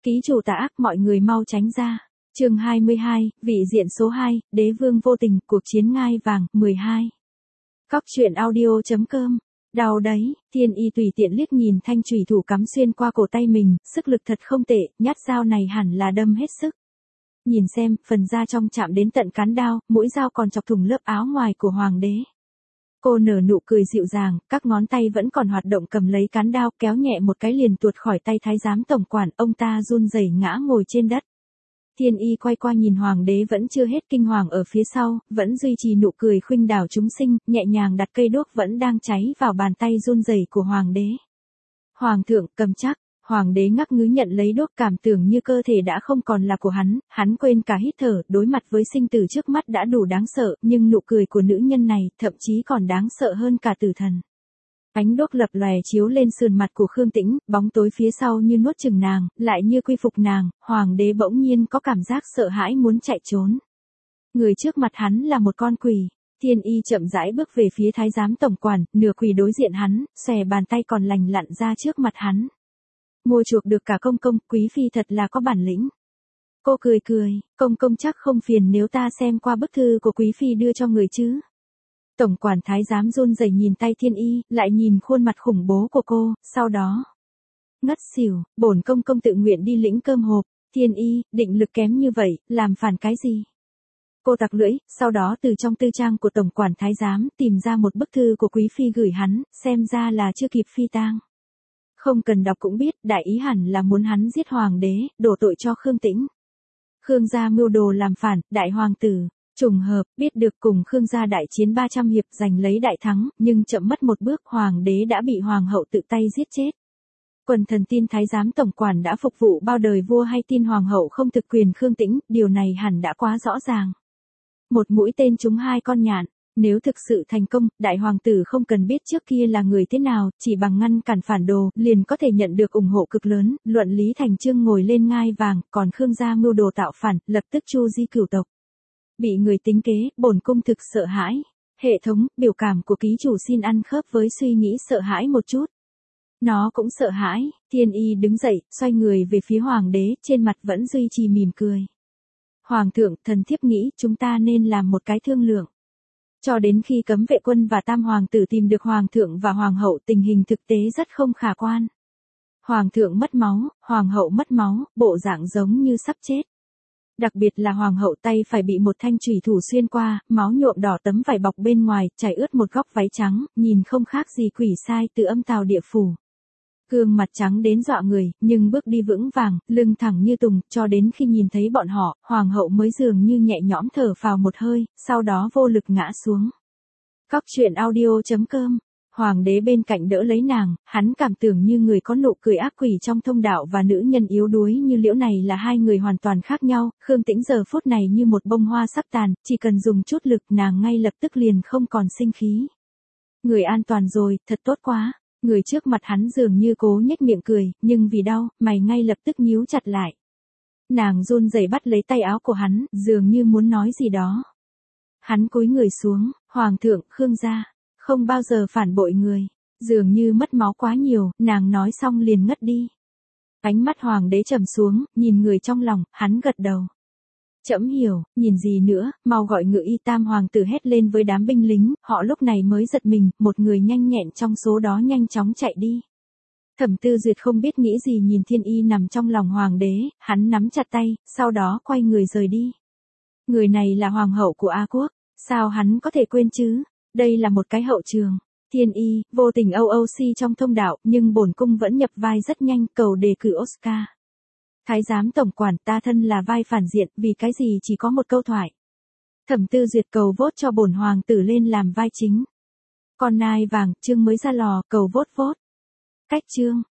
Ký chủ tà ác, mọi người mau tránh ra. Chương 22, vị diện số 2, đế vương vô tình, cuộc chiến ngai vàng, 12. Cóc truyện audio.com. Đau đấy, Thiên Y tùy tiện liếc nhìn thanh chùy thủ cắm xuyên qua cổ tay mình, sức lực thật không tệ, nhát dao này hẳn là đâm hết sức. Nhìn xem, phần da trong chạm đến tận cán đao, mũi dao còn chọc thủng lớp áo ngoài của hoàng đế. Cô nở nụ cười dịu dàng, các ngón tay vẫn còn hoạt động cầm lấy cán đao, kéo nhẹ một cái liền tuột khỏi tay thái giám tổng quản, ông ta run rẩy ngã ngồi trên đất. Thiên Y quay qua nhìn hoàng đế vẫn chưa hết kinh hoàng ở phía sau, vẫn duy trì nụ cười khuynh đảo chúng sinh, nhẹ nhàng đặt cây đuốc vẫn đang cháy vào bàn tay run rẩy của hoàng đế. Hoàng thượng, cầm chắc. Hoàng đế ngắc ngứ nhận lấy đuốc, cảm tưởng như cơ thể đã không còn là của hắn quên cả hít thở, đối mặt với sinh tử trước mắt đã đủ đáng sợ, nhưng nụ cười của nữ nhân này thậm chí còn đáng sợ hơn cả tử thần. Ánh đuốc lập lòe chiếu lên sườn mặt của Khương Tĩnh, bóng tối phía sau như nuốt chửng nàng, lại như quy phục nàng, hoàng đế bỗng nhiên có cảm giác sợ hãi muốn chạy trốn. Người trước mặt hắn là một con quỷ. Thiên Y chậm rãi bước về phía thái giám tổng quản, nửa quỳ đối diện hắn, xòe bàn tay còn lành lặn ra trước mặt hắn. Mua chuộc được cả công công, quý phi thật là có bản lĩnh. Cô cười cười, công công chắc không phiền nếu ta xem qua bức thư của quý phi đưa cho người chứ. Tổng quản thái giám run rẩy nhìn tay Thiên Y, lại nhìn khuôn mặt khủng bố của cô, sau đó ngất xỉu, bổn công công tự nguyện đi lĩnh cơm hộp. Thiên Y, định lực kém như vậy, làm phản cái gì? Cô tặc lưỡi, sau đó từ trong tư trang của tổng quản thái giám tìm ra một bức thư của quý phi gửi hắn, xem ra là chưa kịp phi tang. Không cần đọc cũng biết, đại ý hẳn là muốn hắn giết hoàng đế, đổ tội cho Khương Tĩnh. Khương gia mưu đồ làm phản, đại hoàng tử, trùng hợp, biết được cùng Khương gia đại chiến 300 hiệp giành lấy đại thắng, nhưng chậm mất một bước hoàng đế đã bị hoàng hậu tự tay giết chết. Quần thần tin thái giám tổng quản đã phục vụ bao đời vua hay tin hoàng hậu không thực quyền Khương Tĩnh, điều này hẳn đã quá rõ ràng. Một mũi tên trúng hai con nhạn. Nếu thực sự thành công, đại hoàng tử không cần biết trước kia là người thế nào, chỉ bằng ngăn cản phản đồ, liền có thể nhận được ủng hộ cực lớn, luận lý thành chương ngồi lên ngai vàng, còn Khương gia mưu đồ tạo phản, lập tức chu di cửu tộc. Bị người tính kế, bổn cung thực sợ hãi. Hệ thống, biểu cảm của ký chủ xin ăn khớp với suy nghĩ sợ hãi một chút. Nó cũng sợ hãi. Thiên Y đứng dậy, xoay người về phía hoàng đế, trên mặt vẫn duy trì mỉm cười. Hoàng thượng, thần thiếp nghĩ chúng ta nên làm một cái thương lượng. Cho đến khi cấm vệ quân và tam hoàng tử tìm được hoàng thượng và hoàng hậu, tình hình thực tế rất không khả quan. Hoàng thượng mất máu, hoàng hậu mất máu, bộ dạng giống như sắp chết. Đặc biệt là hoàng hậu tay phải bị một thanh chùy thủ xuyên qua, máu nhuộm đỏ tấm vải bọc bên ngoài, chảy ướt một góc váy trắng, nhìn không khác gì quỷ sai từ âm tào địa phủ. Gương mặt trắng đến dọa người, nhưng bước đi vững vàng, lưng thẳng như tùng, cho đến khi nhìn thấy bọn họ, hoàng hậu mới dường như nhẹ nhõm thở phào một hơi, sau đó vô lực ngã xuống. Cóc truyện audio.com. Hoàng đế bên cạnh đỡ lấy nàng, hắn cảm tưởng như người có nụ cười ác quỷ trong thông đạo và nữ nhân yếu đuối như Liễu này là hai người hoàn toàn khác nhau. Khương Tĩnh giờ phút này như một bông hoa sắp tàn, chỉ cần dùng chút lực nàng ngay lập tức liền không còn sinh khí. Người an toàn rồi, thật tốt quá. Người trước mặt hắn dường như cố nhếch miệng cười, nhưng vì đau, mày ngay lập tức nhíu chặt lại. Nàng run rẩy bắt lấy tay áo của hắn, dường như muốn nói gì đó. Hắn cúi người xuống, hoàng thượng, Khương gia, không bao giờ phản bội người. Dường như mất máu quá nhiều, nàng nói xong liền ngất đi. Ánh mắt hoàng đế trầm xuống, nhìn người trong lòng, hắn gật đầu. Trẫm hiểu, nhìn gì nữa, mau gọi ngự y tam hoàng tử hét lên với đám binh lính, họ lúc này mới giật mình, một người nhanh nhẹn trong số đó nhanh chóng chạy đi. Thẩm Tư Duyệt không biết nghĩ gì nhìn Thiên Y nằm trong lòng hoàng đế, hắn nắm chặt tay, sau đó quay người rời đi. Người này là hoàng hậu của A Quốc, sao hắn có thể quên chứ, đây là một cái hậu trường. Thiên Y, vô tình OOC trong thông đạo, nhưng bổn cung vẫn nhập vai rất nhanh, cầu đề cử Oscar. Thái giám tổng quản, ta thân là vai phản diện, vì cái gì chỉ có một câu thoại. Thẩm Tư Duyệt cầu vote cho bổn hoàng tử lên làm vai chính. Con nai vàng, chương mới ra lò, cầu vote vote. Cách chương.